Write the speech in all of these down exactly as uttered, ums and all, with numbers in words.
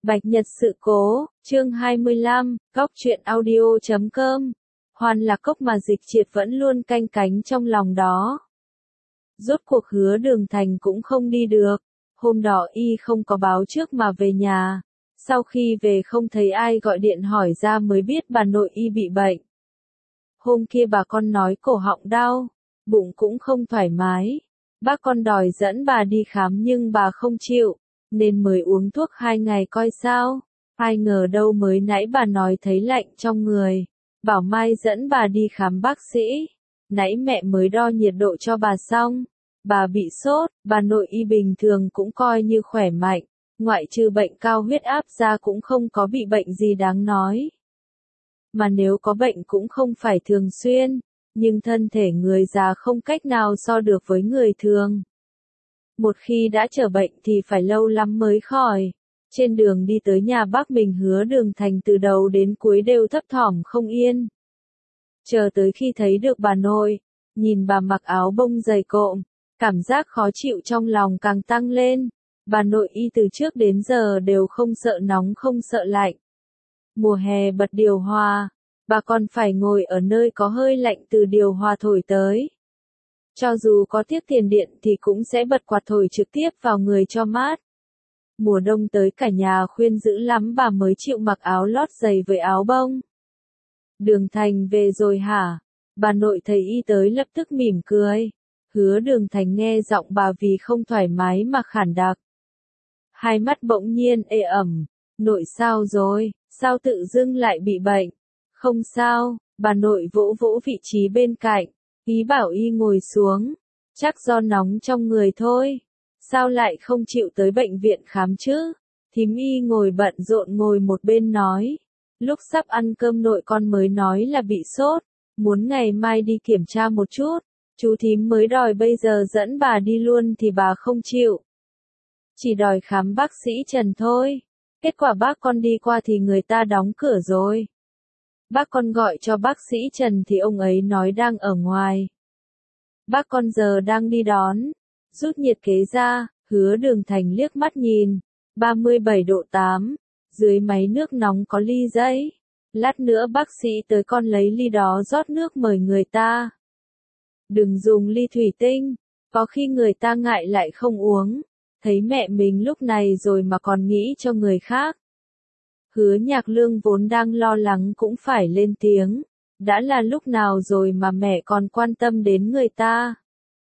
Bạch Nhật sự cố, chương hai mươi lăm, góc truyện audio chấm com. Hoàn là cốc mà Dịch Triệt vẫn luôn canh cánh trong lòng đó. Rốt cuộc Hứa Đường Thành cũng không đi được, hôm đó y không có báo trước mà về nhà, sau khi về không thấy ai gọi điện hỏi ra mới biết bà nội y bị bệnh. Hôm kia bà con nói cổ họng đau, bụng cũng không thoải mái, bác con đòi dẫn bà đi khám nhưng bà không chịu, nên mới uống thuốc hai ngày coi sao. Ai ngờ đâu mới nãy bà nói thấy lạnh trong người, bảo mai dẫn bà đi khám bác sĩ. Nãy mẹ mới đo nhiệt độ cho bà xong, bà bị sốt, bà nội y bình thường cũng coi như khỏe mạnh, ngoại trừ bệnh cao huyết áp ra cũng không có bị bệnh gì đáng nói. Mà nếu có bệnh cũng không phải thường xuyên, nhưng thân thể người già không cách nào so được với người thường. Một khi đã trở bệnh thì phải lâu lắm mới khỏi. Trên đường đi tới nhà bác mình Hứa Đường Thành từ đầu đến cuối đều thấp thỏm không yên. Chờ tới khi thấy được bà nội, nhìn bà mặc áo bông dày cộm, cảm giác khó chịu trong lòng càng tăng lên. Bà nội y từ trước đến giờ đều không sợ nóng không sợ lạnh. Mùa hè bật điều hòa, bà còn phải ngồi ở nơi có hơi lạnh từ điều hòa thổi tới. Cho dù có tiếc tiền điện thì cũng sẽ bật quạt thổi trực tiếp vào người cho mát. Mùa đông tới cả nhà khuyên dữ lắm bà mới chịu mặc áo lót dày với áo bông. Đường Thành về rồi hả? Bà nội thấy y tới lập tức mỉm cười. Hứa Đường Thành nghe giọng bà vì không thoải mái mà khản đặc. Hai mắt bỗng nhiên ê ẩm. Nội sao rồi? Sao tự dưng lại bị bệnh? Không sao, bà nội vỗ vỗ vị trí bên cạnh. Ý bảo y ngồi xuống. Chắc do nóng trong người thôi. Sao lại không chịu tới bệnh viện khám chứ? Thím y ngồi bận rộn ngồi một bên nói. Lúc sắp ăn cơm nội con mới nói là bị sốt, muốn ngày mai đi kiểm tra một chút. Chú thím mới đòi bây giờ dẫn bà đi luôn thì bà không chịu. Chỉ đòi khám bác sĩ Trần thôi. Kết quả bác con đi qua thì người ta đóng cửa rồi. Bác con gọi cho bác sĩ Trần thì ông ấy nói đang ở ngoài. Bác con giờ đang đi đón. Rút nhiệt kế ra, Hứa Đường Thành liếc mắt nhìn. ba mươi bảy độ tám. Dưới máy nước nóng có ly giấy. Lát nữa bác sĩ tới con lấy ly đó rót nước mời người ta. Đừng dùng ly thủy tinh. Có khi người ta ngại lại không uống. Thấy mẹ mình lúc này rồi mà còn nghĩ cho người khác. Hứa Nhạc Lương vốn đang lo lắng cũng phải lên tiếng. Đã là lúc nào rồi mà mẹ còn quan tâm đến người ta.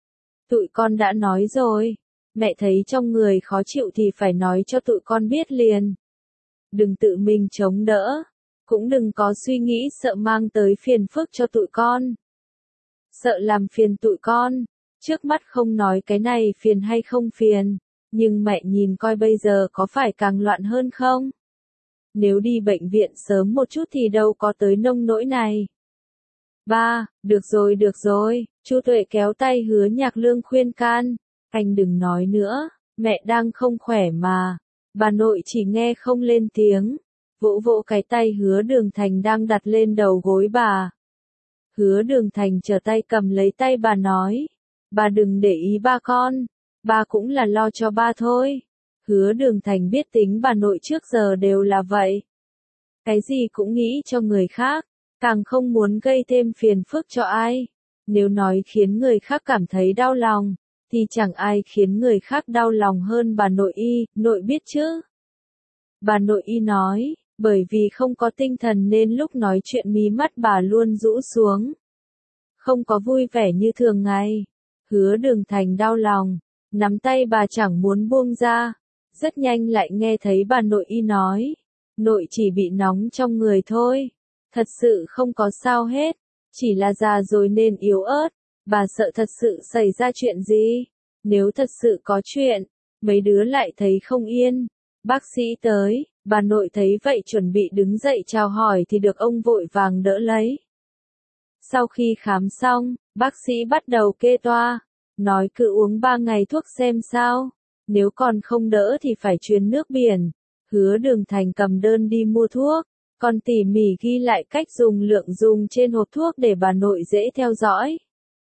Tụi con đã nói rồi. Mẹ thấy trong người khó chịu thì phải nói cho tụi con biết liền. Đừng tự mình chống đỡ. Cũng đừng có suy nghĩ sợ mang tới phiền phức cho tụi con. Sợ làm phiền tụi con. Trước mắt không nói cái này phiền hay không phiền. Nhưng mẹ nhìn coi bây giờ có phải càng loạn hơn không? Nếu đi bệnh viện sớm một chút thì đâu có tới nông nỗi này. Ba, được rồi được rồi, Chu Tuệ kéo tay Hứa Nhạc Lương khuyên can. Anh đừng nói nữa, mẹ đang không khỏe mà. Bà nội chỉ nghe không lên tiếng. Vỗ vỗ cái tay Hứa Đường Thành đang đặt lên đầu gối bà. Hứa Đường Thành trở tay cầm lấy tay bà nói. Bà đừng để ý ba con. Ba cũng là lo cho ba thôi. Hứa Đường Thành biết tính bà nội trước giờ đều là vậy. Cái gì cũng nghĩ cho người khác. Càng không muốn gây thêm phiền phức cho ai. Nếu nói khiến người khác cảm thấy đau lòng, thì chẳng ai khiến người khác đau lòng hơn bà nội y, nội biết chứ. Bà nội y nói, bởi vì không có tinh thần nên lúc nói chuyện mí mắt bà luôn rũ xuống. Không có vui vẻ như thường ngày. Hứa Đường Thành đau lòng, nắm tay bà chẳng muốn buông ra. Rất nhanh lại nghe thấy bà nội y nói, nội chỉ bị nóng trong người thôi. Thật sự không có sao hết, chỉ là già rồi nên yếu ớt, bà sợ thật sự xảy ra chuyện gì. Nếu thật sự có chuyện, mấy đứa lại thấy không yên. Bác sĩ tới, bà nội thấy vậy chuẩn bị đứng dậy chào hỏi thì được ông vội vàng đỡ lấy. Sau khi khám xong, bác sĩ bắt đầu kê toa, nói cứ uống ba ngày thuốc xem sao, nếu còn không đỡ thì phải truyền nước biển. Hứa Đường Thành cầm đơn đi mua thuốc. Còn tỉ mỉ ghi lại cách dùng lượng dùng trên hộp thuốc để bà nội dễ theo dõi.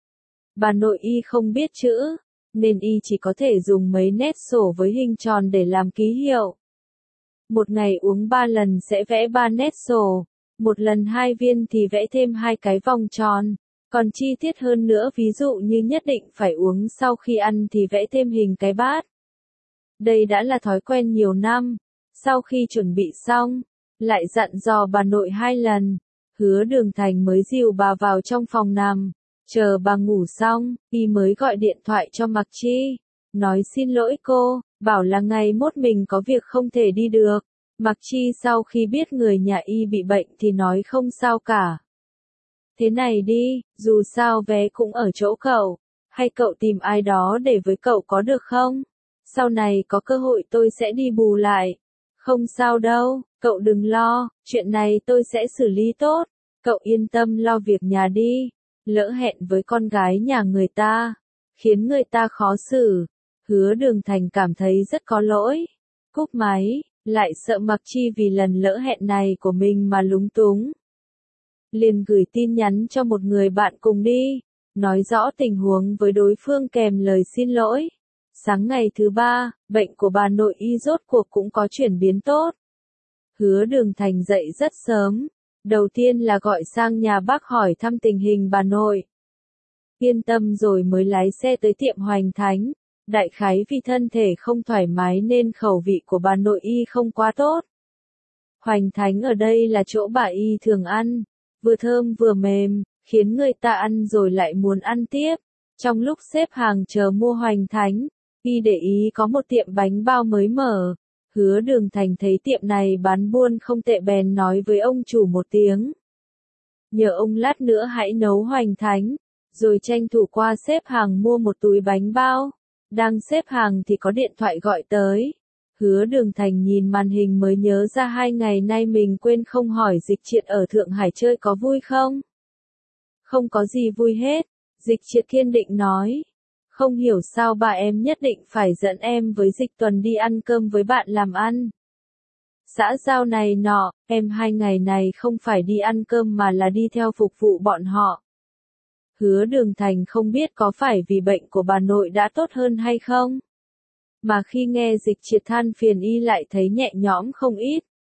Bà nội y không biết chữ, nên y chỉ có thể dùng mấy nét sổ với hình tròn để làm ký hiệu. một ngày uống ba lần sẽ vẽ ba nét sổ, một lần hai viên thì vẽ thêm hai cái vòng tròn, còn chi tiết hơn nữa ví dụ như nhất định phải uống sau khi ăn thì vẽ thêm hình cái bát. Đây đã là thói quen nhiều năm, sau khi chuẩn bị xong, lại dặn dò bà nội hai lần, Hứa Đường Thành mới dìu bà vào trong phòng nằm, chờ bà ngủ xong, y mới gọi điện thoại cho Mặc Chi, nói xin lỗi cô, bảo là ngày mốt mình có việc không thể đi được. Mặc Chi sau khi biết người nhà y bị bệnh thì nói không sao cả. Thế này đi, dù sao vé cũng ở chỗ cậu, hay cậu tìm ai đó để với cậu có được không? Sau này có cơ hội tôi sẽ đi bù lại. Không sao đâu, cậu đừng lo, chuyện này tôi sẽ xử lý tốt. Cậu yên tâm lo việc nhà đi, lỡ hẹn với con gái nhà người ta, khiến người ta khó xử. Hứa Đường Thành cảm thấy rất có lỗi. Cúp máy, lại sợ Mặc Chi vì lần lỡ hẹn này của mình mà lúng túng. Liền gửi tin nhắn cho một người bạn cùng đi, nói rõ tình huống với đối phương kèm lời xin lỗi. Sáng ngày thứ ba, bệnh của bà nội y rốt cuộc cũng có chuyển biến tốt. Hứa Đường Thành dậy rất sớm, đầu tiên là gọi sang nhà bác hỏi thăm tình hình bà nội. Yên tâm rồi mới lái xe tới tiệm Hoành Thánh, đại khái vì thân thể không thoải mái nên khẩu vị của bà nội y không quá tốt. Hoành Thánh ở đây là chỗ bà y thường ăn, vừa thơm vừa mềm, khiến người ta ăn rồi lại muốn ăn tiếp. Trong lúc xếp hàng chờ mua Hoành Thánh, y để ý có một tiệm bánh bao mới mở. Hứa Đường Thành thấy tiệm này bán buôn không tệ bèn nói với ông chủ một tiếng. Nhờ ông lát nữa hãy nấu Hoành Thánh, rồi tranh thủ qua xếp hàng mua một túi bánh bao. Đang xếp hàng thì có điện thoại gọi tới. Hứa Đường Thành nhìn màn hình mới nhớ ra hai ngày nay mình quên không hỏi Dịch Triệt ở Thượng Hải chơi có vui không? Không có gì vui hết, Dịch Triệt kiên định nói. Không hiểu sao bà em nhất định phải dẫn em với Dịch Tuần đi ăn cơm với bạn làm ăn. Xã giao này nọ, em hai ngày này không phải đi ăn cơm mà là đi theo phục vụ bọn họ. Hứa Đường Thành không biết có phải vì bệnh của bà nội đã tốt hơn hay không? Mà khi nghe Dịch Triệt than phiền y lại thấy nhẹ nhõm không ít.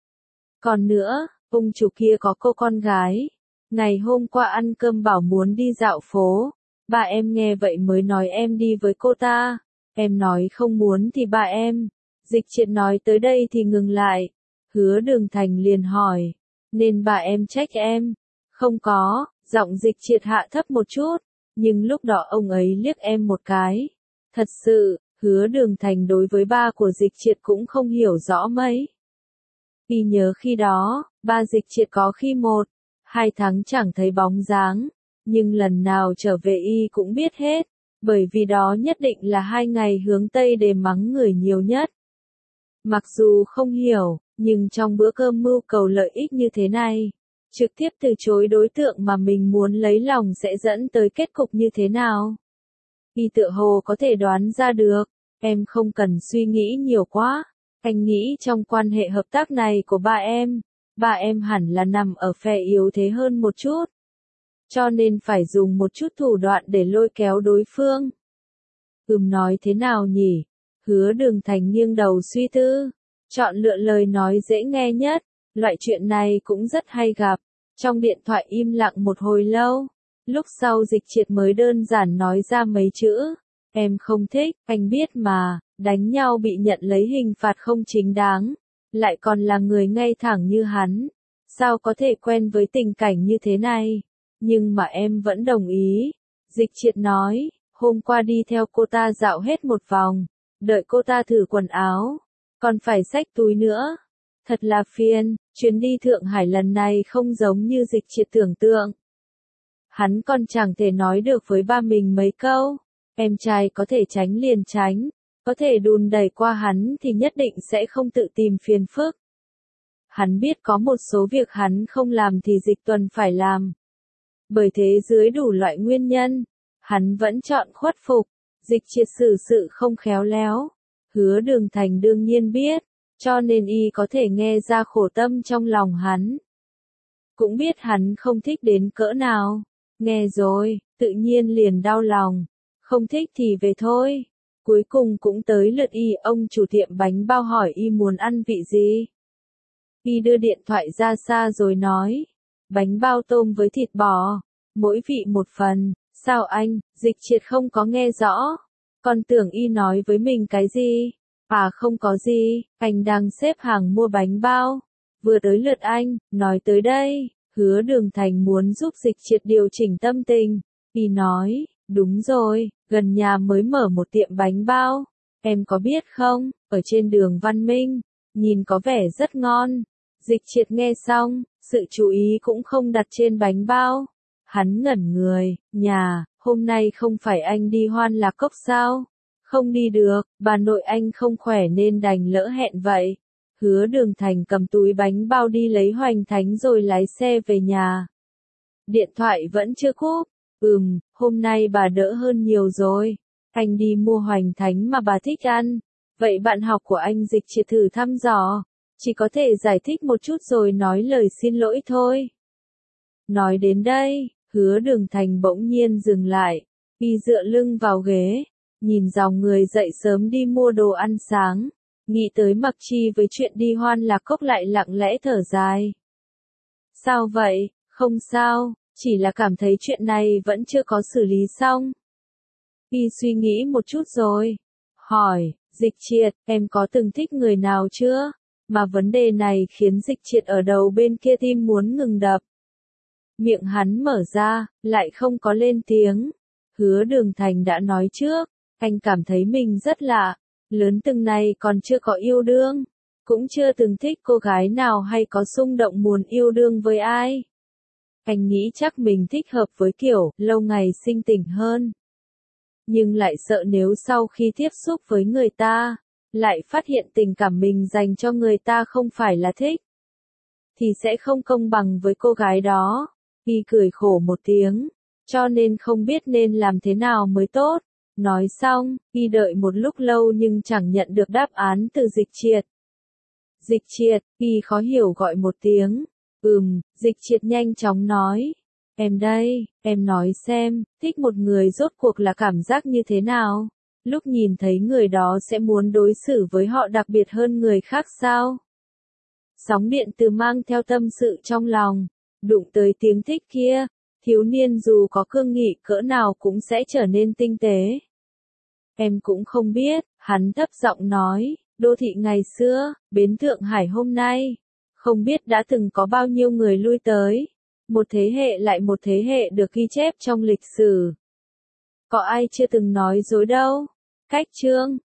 Còn nữa, ông chủ kia có cô con gái. Ngày hôm qua ăn cơm bảo muốn đi dạo phố. Bà em nghe vậy mới nói em đi với cô ta. Em nói không muốn thì bà em. Dịch Triệt nói tới đây thì ngừng lại. Hứa Đường Thành liền hỏi. Nên bà em trách em. Không có, giọng Dịch Triệt hạ thấp một chút. Nhưng lúc đó ông ấy liếc em một cái. Thật sự, Hứa Đường Thành đối với ba của Dịch Triệt cũng không hiểu rõ mấy. Y nhớ khi đó, ba Dịch Triệt có khi một, hai tháng chẳng thấy bóng dáng. Nhưng lần nào trở về y cũng biết hết, bởi vì đó nhất định là hai ngày hướng Tây để mắng người nhiều nhất. Mặc dù không hiểu, nhưng trong bữa cơm mưu cầu lợi ích như thế này, trực tiếp từ chối đối tượng mà mình muốn lấy lòng sẽ dẫn tới kết cục như thế nào. Y tựa hồ có thể đoán ra được, em không cần suy nghĩ nhiều quá, anh nghĩ trong quan hệ hợp tác này của ba em, ba em hẳn là nằm ở phe yếu thế hơn một chút. Cho nên phải dùng một chút thủ đoạn để lôi kéo đối phương. Ừm nói thế nào nhỉ? Hứa Đường Thành nghiêng đầu suy tư, chọn lựa lời nói dễ nghe nhất, loại chuyện này cũng rất hay gặp. Trong điện thoại im lặng một hồi lâu, lúc sau Dịch Triệt mới đơn giản nói ra mấy chữ, em không thích, anh biết mà, đánh nhau bị nhận lấy hình phạt không chính đáng, lại còn là người ngay thẳng như hắn, sao có thể quen với tình cảnh như thế này. Nhưng mà em vẫn đồng ý. Dịch Triệt nói, hôm qua đi theo cô ta dạo hết một vòng, đợi cô ta thử quần áo, còn phải xách túi nữa. Thật là phiền, chuyến đi Thượng Hải lần này không giống như Dịch Triệt tưởng tượng. Hắn còn chẳng thể nói được với ba mình mấy câu, em trai có thể tránh liền tránh, có thể đùn đẩy qua hắn thì nhất định sẽ không tự tìm phiền phức. Hắn biết có một số việc hắn không làm thì Dịch Tuần phải làm. Bởi thế dưới đủ loại nguyên nhân, hắn vẫn chọn khuất phục. Dịch Triệt xử sự không khéo léo. Hứa Đường Thành đương nhiên biết, cho nên y có thể nghe ra khổ tâm trong lòng hắn. Cũng biết hắn không thích đến cỡ nào. Nghe rồi, tự nhiên liền đau lòng. Không thích thì về thôi. Cuối cùng cũng tới lượt y, ông chủ tiệm bánh bao hỏi y muốn ăn vị gì. Y đưa điện thoại ra xa rồi nói. Bánh bao tôm với thịt bò. Mỗi vị một phần. Sao anh? Dịch Triệt không có nghe rõ. Còn tưởng Y nói với mình cái gì? À không có gì, anh đang xếp hàng mua bánh bao. Vừa tới lượt anh, nói tới đây. Hứa Đường Thành muốn giúp Dịch Triệt điều chỉnh tâm tình. Y nói, đúng rồi, gần nhà mới mở một tiệm bánh bao. Em có biết không, ở trên đường Văn Minh, nhìn có vẻ rất ngon. Dịch Triệt nghe xong, sự chú ý cũng không đặt trên bánh bao. Hắn ngẩn người, nhà, hôm nay không phải anh đi Hoan Lạc Cốc sao? Không đi được, bà nội anh không khỏe nên đành lỡ hẹn vậy. Hứa Đường Thành cầm túi bánh bao đi lấy Hoành Thánh rồi lái xe về nhà. Điện thoại vẫn chưa cúp. Ừm, hôm nay bà đỡ hơn nhiều rồi. Anh đi mua Hoành Thánh mà bà thích ăn. Vậy bạn học của anh Dịch Triệt thử thăm dò. Chỉ có thể giải thích một chút rồi nói lời xin lỗi thôi. Nói đến đây, Hứa Đường Thành bỗng nhiên dừng lại. Y dựa lưng vào ghế. Nhìn dòng người dậy sớm đi mua đồ ăn sáng. Nghĩ tới Mặc Chi với chuyện đi Hoan Lạc Cốc lại lặng lẽ thở dài. Sao vậy? Không sao, chỉ là cảm thấy chuyện này vẫn chưa có xử lý xong. Y suy nghĩ một chút rồi. Hỏi, Dịch Triệt, em có từng thích người nào chưa? Mà vấn đề này khiến Dịch Triệt ở đầu bên kia tim muốn ngừng đập. Miệng hắn mở ra, lại không có lên tiếng. Hứa Đường Thành đã nói trước, anh cảm thấy mình rất lạ. Lớn từng này còn chưa có yêu đương. Cũng chưa từng thích cô gái nào hay có xung động muốn yêu đương với ai. Anh nghĩ chắc mình thích hợp với kiểu lâu ngày sinh tình hơn. Nhưng lại sợ nếu sau khi tiếp xúc với người ta, lại phát hiện tình cảm mình dành cho người ta không phải là thích, thì sẽ không công bằng với cô gái đó. Y cười khổ một tiếng, cho nên không biết nên làm thế nào mới tốt. Nói xong, Y đợi một lúc lâu nhưng chẳng nhận được đáp án từ Dịch Triệt. Dịch Triệt, Y khó hiểu gọi một tiếng. Ừm, Dịch Triệt nhanh chóng nói. Em đây, em nói xem, thích một người rốt cuộc là cảm giác như thế nào? Lúc nhìn thấy người đó sẽ muốn đối xử với họ đặc biệt hơn người khác sao? Sóng điện từ mang theo tâm sự trong lòng, đụng tới tiếng thích kia, thiếu niên dù có cương nghị cỡ nào cũng sẽ trở nên tinh tế. Em cũng không biết, hắn thấp giọng nói, đô thị ngày xưa, bến Thượng Hải hôm nay, không biết đã từng có bao nhiêu người lui tới. Một thế hệ lại một thế hệ được ghi chép trong lịch sử. Có ai chưa từng nói dối đâu. Cách chương